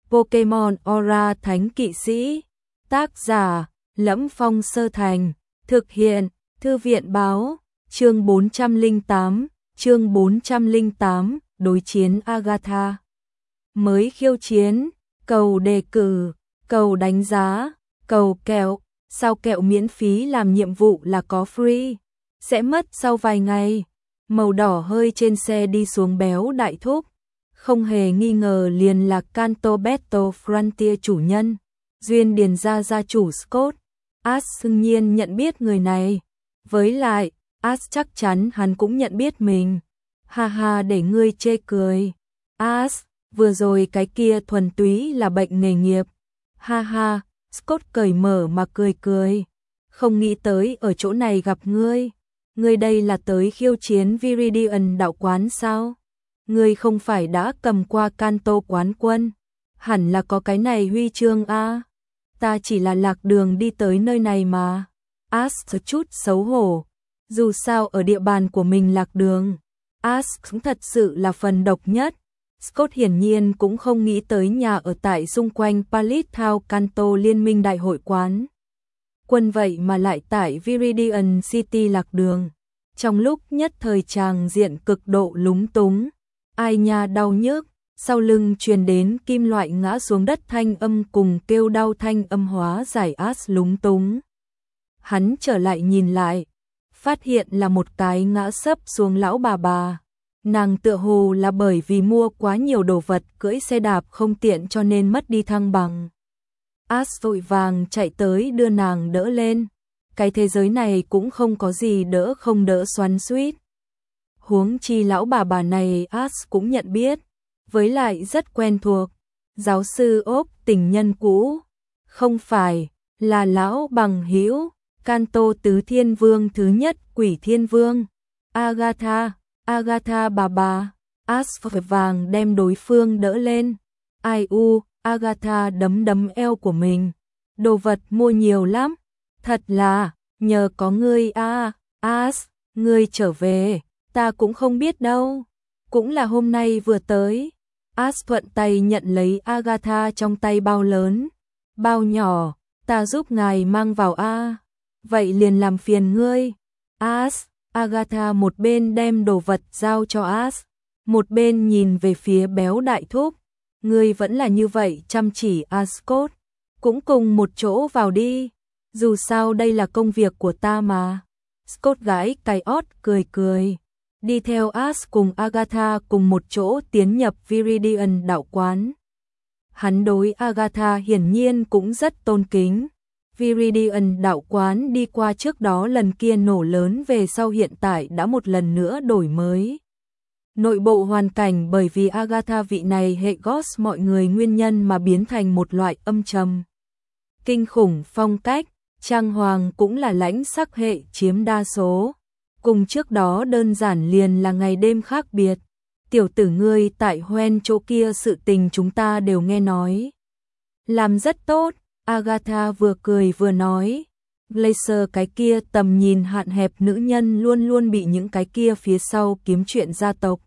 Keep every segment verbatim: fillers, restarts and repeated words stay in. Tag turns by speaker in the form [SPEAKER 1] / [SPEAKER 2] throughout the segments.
[SPEAKER 1] Pokemon Aura Thánh Kỵ Sĩ. Tác giả: Lẫm Phong Sơ Thành. Thực hiện: Thư viện báo. Chương bốn trăm lẻ tám, chương bốn trăm lẻ tám, đối chiến Agatha. Mới khiêu chiến, cầu đề cử, cầu đánh giá, cầu kẹo, sao kẹo miễn phí làm nhiệm vụ là có free, sẽ mất sau vài ngày. Màu đỏ hơi trên xe đi xuống béo đại thúc, không hề nghi ngờ liền là Kanto Battle Frontier chủ nhân, Duyên Điền gia gia chủ Scott. Ash xưng nhiên nhận biết người này, với lại, Ash chắc chắn hắn cũng nhận biết mình. Ha ha, để ngươi chê cười. Ash, vừa rồi cái kia thuần túy là bệnh nghề nghiệp. Ha ha, Scott cởi mở mà cười cười. Không nghĩ tới ở chỗ này gặp ngươi. Ngươi đây là tới khiêu chiến Viridian đạo quán sao? Ngươi không phải đã cầm qua Kanto quán quân, hẳn là có cái này huy chương a. Ta chỉ là lạc đường đi tới nơi này mà. Ash chút xấu hổ. Dù sao ở địa bàn của mình lạc đường, Ash cũng thật sự là phần độc nhất. Scott hiển nhiên cũng không nghĩ tới nhà ở tại xung quanh Palace Town Kanto Liên minh đại hội quán quân vậy mà lại tại Viridian City lạc đường. Trong lúc nhất thời tràng diện cực độ lúng túng, ai nha đau nhức, sau lưng truyền đến kim loại ngã xuống đất thanh âm cùng kêu đau thanh âm hóa giải Ash lúng túng. Hắn trở lại nhìn lại, phát hiện là một cái ngã sấp xuống lão bà bà. Nàng tựa hồ là bởi vì mua quá nhiều đồ vật cưỡi xe đạp không tiện cho nên mất đi thăng bằng. Ash vội vàng chạy tới đưa nàng đỡ lên. Cái thế giới này cũng không có gì đỡ không đỡ xoắn xuýt. Huống chi lão bà bà này Ash cũng nhận biết, với lại rất quen thuộc. Giáo sư Ốp, tình nhân cũ. Không phải, là lão bằng hữu, Kanto Tứ Thiên Vương thứ nhất, Quỷ Thiên Vương. Agatha, Agatha bà bà. Ash vội vàng đem đối phương đỡ lên. Ai u, Agatha đấm đấm eo của mình. Đồ vật mua nhiều lắm. Thật là, nhờ có ngươi a. Ash, ngươi trở về, ta cũng không biết đâu. Cũng là hôm nay vừa tới. Ash thuận tay nhận lấy Agatha trong tay bao lớn. Bao nhỏ, ta giúp ngài mang vào a. Vậy liền làm phiền ngươi. Ash, Agatha một bên đem đồ vật giao cho Ash, một bên nhìn về phía béo đại thúc. Ngươi vẫn là như vậy chăm chỉ a Scott, cũng cùng một chỗ vào đi. Dù sao đây là công việc của ta mà. Scott gãi cái ót cười cười. Đi theo Ash cùng Agatha cùng một chỗ tiến nhập Viridian đạo quán. Hắn đối Agatha hiển nhiên cũng rất tôn kính. Viridian đạo quán đi qua trước đó lần kia nổ lớn về sau hiện tại đã một lần nữa đổi mới. Nội bộ hoàn cảnh bởi vì Agatha vị này hệ ghost mọi người nguyên nhân mà biến thành một loại âm trầm. Kinh khủng phong cách, trang hoàng cũng là lãnh sắc hệ chiếm đa số. Cùng trước đó đơn giản liền là ngày đêm khác biệt. Tiểu tử ngươi tại Hoen chỗ kia sự tình chúng ta đều nghe nói. Làm rất tốt, Agatha vừa cười vừa nói. Glacier cái kia tầm nhìn hạn hẹp nữ nhân luôn luôn bị những cái kia phía sau kiếm chuyện gia tộc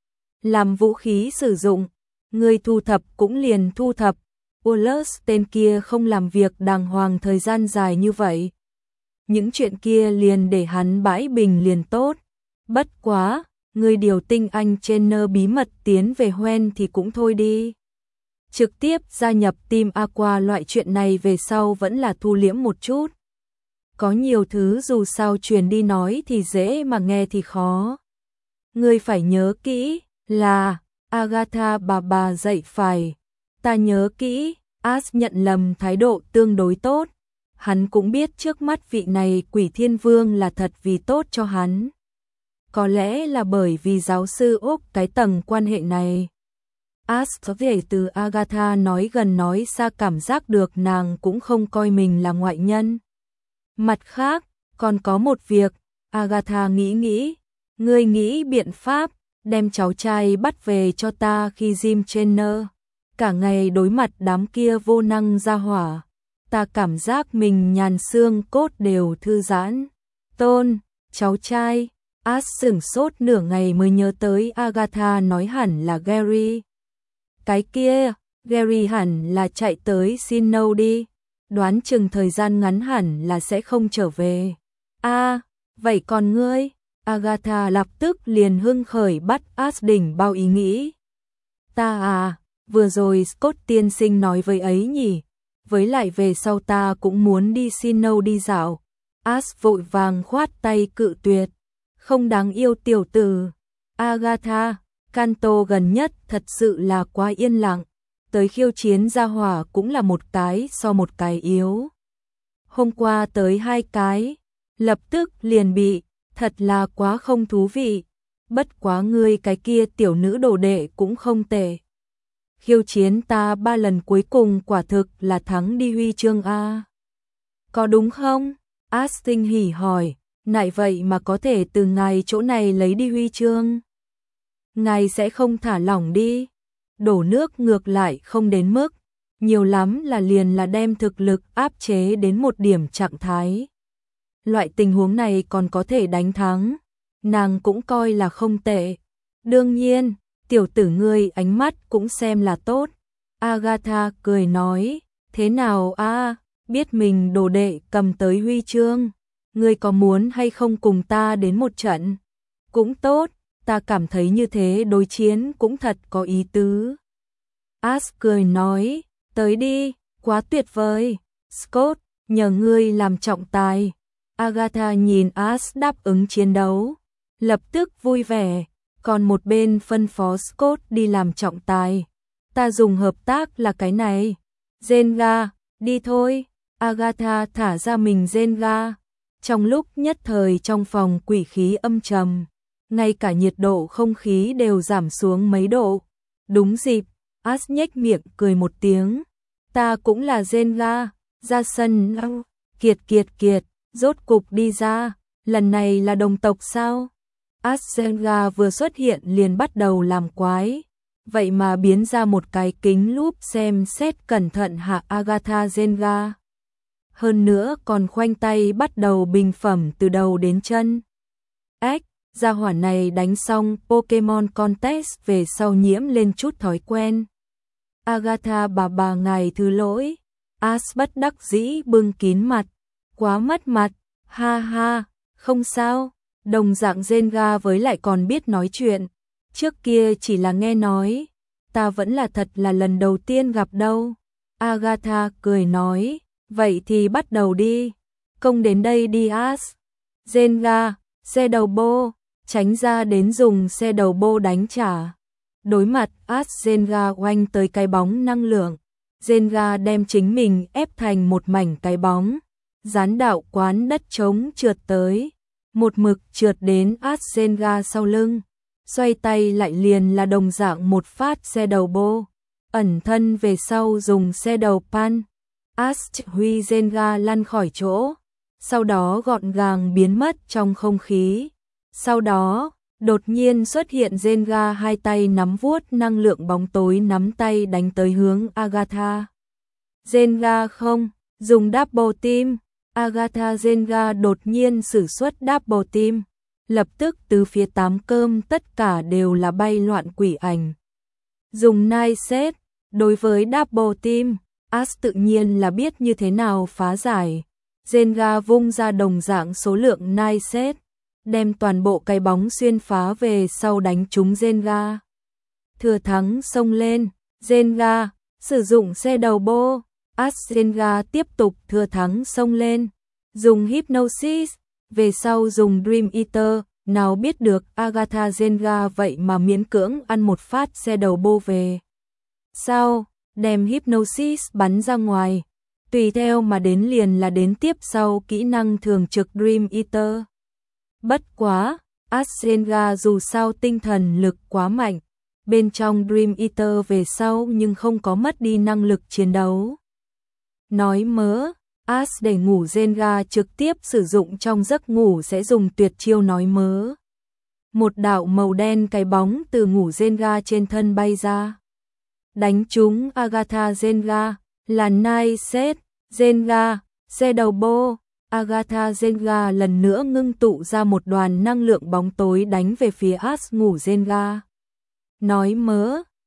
[SPEAKER 1] làm vũ khí sử dụng. Ngươi thu thập cũng liền thu thập. Wallace tên kia không làm việc đàng hoàng thời gian dài như vậy. Những chuyện kia liền để hắn bãi bình liền tốt. Bất quá, ngươi điều tinh anh trainer bí mật tiến về Hoen thì cũng thôi đi. Trực tiếp gia nhập team Aqua loại chuyện này về sau vẫn là thu liễm một chút. Có nhiều thứ dù sao truyền đi nói thì dễ mà nghe thì khó. Ngươi phải nhớ kỹ là Agatha bà bà dạy phải. Ta nhớ kỹ. Ash nhận lầm thái độ tương đối tốt. Hắn cũng biết trước mắt vị này Quỷ Thiên Vương là thật vì tốt cho hắn. Có lẽ là bởi vì giáo sư Úc cái tầng quan hệ này. Ash có thể từ Agatha nói gần nói xa cảm giác được nàng cũng không coi mình là ngoại nhân. Mặt khác, còn có một việc, Agatha nghĩ nghĩ. Ngươi nghĩ biện pháp, đem cháu trai bắt về cho ta khi Jim Trainer. Cả ngày đối mặt đám kia vô năng ra hỏa. Ta cảm giác mình nhàn xương cốt đều thư giãn. Tôn, cháu trai. Ash sửng sốt nửa ngày mới nhớ tới Agatha nói hẳn là Gary. Cái kia, Gary hẳn là chạy tới Sinnoh đi, đoán chừng thời gian ngắn hẳn là sẽ không trở về. A, à, vậy còn ngươi? Agatha lập tức liền hưng khởi bắt Ash đỉnh bao ý nghĩ. Ta à, vừa rồi Scott tiên sinh nói với ấy nhỉ, với lại về sau ta cũng muốn đi Sinnoh đi dạo. Ash vội vàng khoát tay cự tuyệt. Không đáng yêu tiểu tử. Agatha, Kanto gần nhất thật sự là quá yên lặng. Tới khiêu chiến gia hỏa cũng là một cái so một cái yếu. Hôm qua tới hai cái, lập tức liền bị, thật là quá không thú vị. Bất quá ngươi cái kia tiểu nữ đồ đệ cũng không tệ. Khiêu chiến ta ba lần cuối cùng quả thực là thắng đi huy chương A. Có đúng không? Asting hỉ hỏi, nại vậy mà có thể từ ngài chỗ này lấy đi huy chương. Ngài sẽ không thả lỏng đi. Đổ nước ngược lại không đến mức, nhiều lắm là liền là đem thực lực áp chế đến một điểm trạng thái. Loại tình huống này còn có thể đánh thắng, nàng cũng coi là không tệ. Đương nhiên, tiểu tử ngươi ánh mắt cũng xem là tốt. Agatha cười nói, thế nào a, biết mình đồ đệ cầm tới huy chương, ngươi có muốn hay không cùng ta đến một trận? Cũng tốt, ta cảm thấy như thế đối chiến cũng thật có ý tứ. Ash cười nói, tới đi, quá tuyệt vời. Scott, nhờ ngươi làm trọng tài. Agatha nhìn Ash đáp ứng chiến đấu, lập tức vui vẻ, còn một bên phân phó Scott đi làm trọng tài. Ta dùng hợp tác là cái này. Zenga, đi thôi. Agatha thả ra mình Zenga. Trong lúc nhất thời trong phòng quỷ khí âm trầm, ngay cả nhiệt độ không khí đều giảm xuống mấy độ. Đúng dịp, Ash nhếch miệng cười một tiếng. Ta cũng là Zenga, ra sân. Kiệt kiệt kiệt, rốt cục đi ra, lần này là đồng tộc sao? Ash Zenga vừa xuất hiện liền bắt đầu làm quái, vậy mà biến ra một cái kính lúp xem xét cẩn thận hạ Agatha Zenga. Hơn nữa còn khoanh tay bắt đầu bình phẩm từ đầu đến chân. Ếch, gia hỏa này đánh xong Pokemon Contest về sau nhiễm lên chút thói quen. Agatha bà bà ngài thứ lỗi. Ash bất đắc dĩ bưng kín mặt. Quá mất mặt, ha ha, không sao. Đồng dạng Zenga với lại còn biết nói chuyện. Trước kia chỉ là nghe nói, ta vẫn là thật là lần đầu tiên gặp đâu. Agatha cười nói, vậy thì bắt đầu đi. Công đến đây đi Ash. Zenga, xe đầu bô, tránh ra đến dùng xe đầu bô đánh trả. Đối mặt Ash Zenga oanh tới cái bóng năng lượng. Zenga đem chính mình ép thành một mảnh cái bóng. Gián đạo quán đất trống trượt tới. Một mực trượt đến Ash Zenga sau lưng. Xoay tay lại liền là đồng dạng một phát xe đầu bô. Ẩn thân về sau dùng xe đầu pan. Ash huy Zenga lăn khỏi chỗ. Sau đó gọn gàng biến mất trong không khí. Sau đó, đột nhiên xuất hiện Zenga hai tay nắm vuốt năng lượng bóng tối nắm tay đánh tới hướng Agatha. Zenga không, dùng double team. Agatha Zenga đột nhiên sử xuất double team. Lập tức từ phía tám cơm tất cả đều là bay loạn quỷ ảnh. Dùng night set, đối với double team, Ash tự nhiên là biết như thế nào phá giải. Zenga vung ra đồng dạng số lượng night set, đem toàn bộ cái bóng xuyên phá về sau đánh trúng Zenga. Thừa thắng xông lên, Zenga, sử dụng xe đầu bô, Ash Zenga tiếp tục thừa thắng xông lên, dùng Hypnosis, về sau dùng Dream Eater, nào biết được Agatha Zenga vậy mà miễn cưỡng ăn một phát xe đầu bô về. Sau, đem Hypnosis bắn ra ngoài, tùy theo mà đến liền là đến tiếp sau kỹ năng thường trực Dream Eater. Bất quá, Ash Zenga dù sao tinh thần lực quá mạnh, bên trong Dream Eater về sau nhưng không có mất đi năng lực chiến đấu. Nói mớ, Ash để ngủ Zenga trực tiếp sử dụng trong giấc ngủ sẽ dùng tuyệt chiêu nói mớ. Một đạo màu đen cái bóng từ ngủ Zenga trên thân bay ra. Đánh trúng Agatha Zenga, là night set, Zenga, xe đầu bô. Agatha Zenga lần nữa ngưng tụ ra một đoàn năng lượng bóng tối đánh về phía Ash ngủ Zenga. Nói mớ,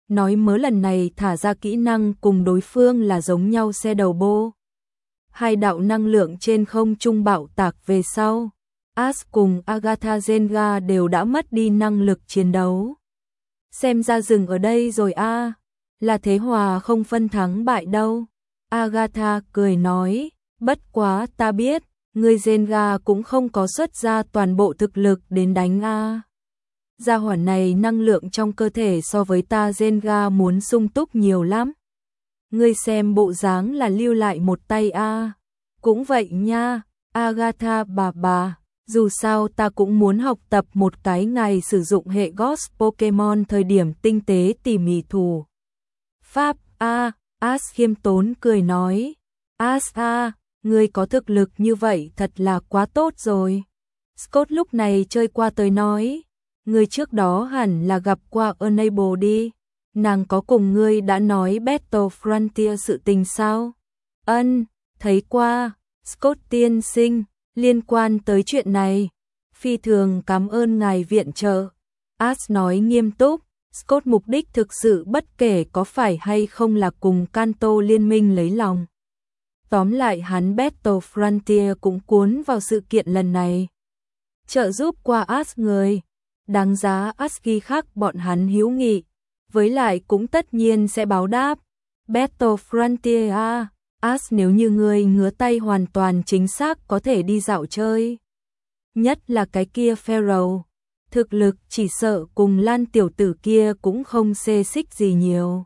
[SPEAKER 1] nói mớ lần này thả ra kỹ năng cùng đối phương là giống nhau xe đầu bô. Hai đạo năng lượng trên không trung bạo tạc về sau. Ash cùng Agatha Zenga đều đã mất đi năng lực chiến đấu. Xem ra dừng ở đây rồi a, à. Là thế hòa không phân thắng bại đâu. Agatha cười nói, bất quá ta biết, người Zenga cũng không có xuất ra toàn bộ thực lực đến đánh a. À. Gia hỏa này năng lượng trong cơ thể so với ta Zenga muốn sung túc nhiều lắm. Ngươi xem bộ dáng là lưu lại một tay a. À. Cũng vậy nha, Agatha bà bà. Dù sao ta cũng muốn học tập một cái ngày sử dụng hệ Ghost Pokemon thời điểm tinh tế tỉ mỉ thủ. Pháp A, Ash khiêm tốn cười nói. Ash A, ngươi có thực lực như vậy thật là quá tốt rồi. Scott lúc này chơi qua tới nói. Ngươi trước đó hẳn là gặp qua Unable đi. Nàng có cùng ngươi đã nói Battle Frontier sự tình sao? Ân, thấy qua. Scott tiên sinh. Liên quan tới chuyện này, phi thường cảm ơn ngài viện trợ. Ash nói nghiêm túc, Scott mục đích thực sự bất kể có phải hay không là cùng Kanto liên minh lấy lòng. Tóm lại hắn Battle Frontier cũng cuốn vào sự kiện lần này. Trợ giúp qua Ash người, đáng giá Ash ghi khắc bọn hắn hữu nghị, với lại cũng tất nhiên sẽ báo đáp. Battle Frontier a. Ash nếu như ngươi ngứa tay hoàn toàn chính xác có thể đi dạo chơi. Nhất là cái kia Pharaoh, thực lực chỉ sợ cùng Lan tiểu tử kia cũng không xê xích gì nhiều.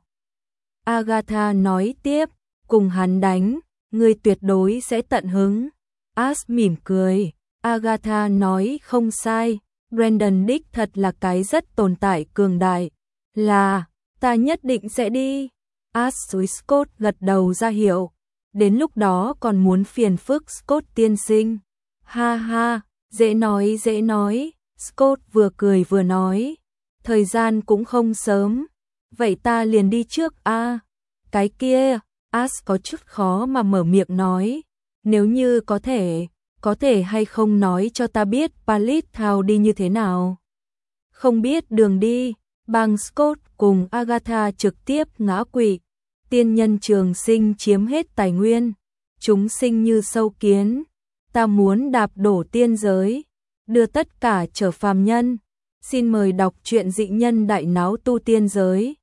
[SPEAKER 1] Agatha nói tiếp, cùng hắn đánh, ngươi tuyệt đối sẽ tận hứng. Ash mỉm cười, Agatha nói không sai, Brandon đích thật là cái rất tồn tại cường đại. Là, ta nhất định sẽ đi. Ash với Scott gật đầu ra hiệu. Đến lúc đó còn muốn phiền phức Scott tiên sinh. Ha ha, dễ nói dễ nói. Scott vừa cười vừa nói. Thời gian cũng không sớm. Vậy ta liền đi trước a. À, cái kia, Ash có chút khó mà mở miệng nói. Nếu như có thể, có thể hay không nói cho ta biết Pallet Town đi như thế nào. Không biết đường đi, bằng Scott cùng Agatha trực tiếp ngã quỵ. Tiên nhân trường sinh chiếm hết tài nguyên, chúng sinh như sâu kiến, ta muốn đạp đổ tiên giới, đưa tất cả trở phàm nhân. Xin mời đọc truyện Dị Nhân Đại Náo Tu Tiên Giới.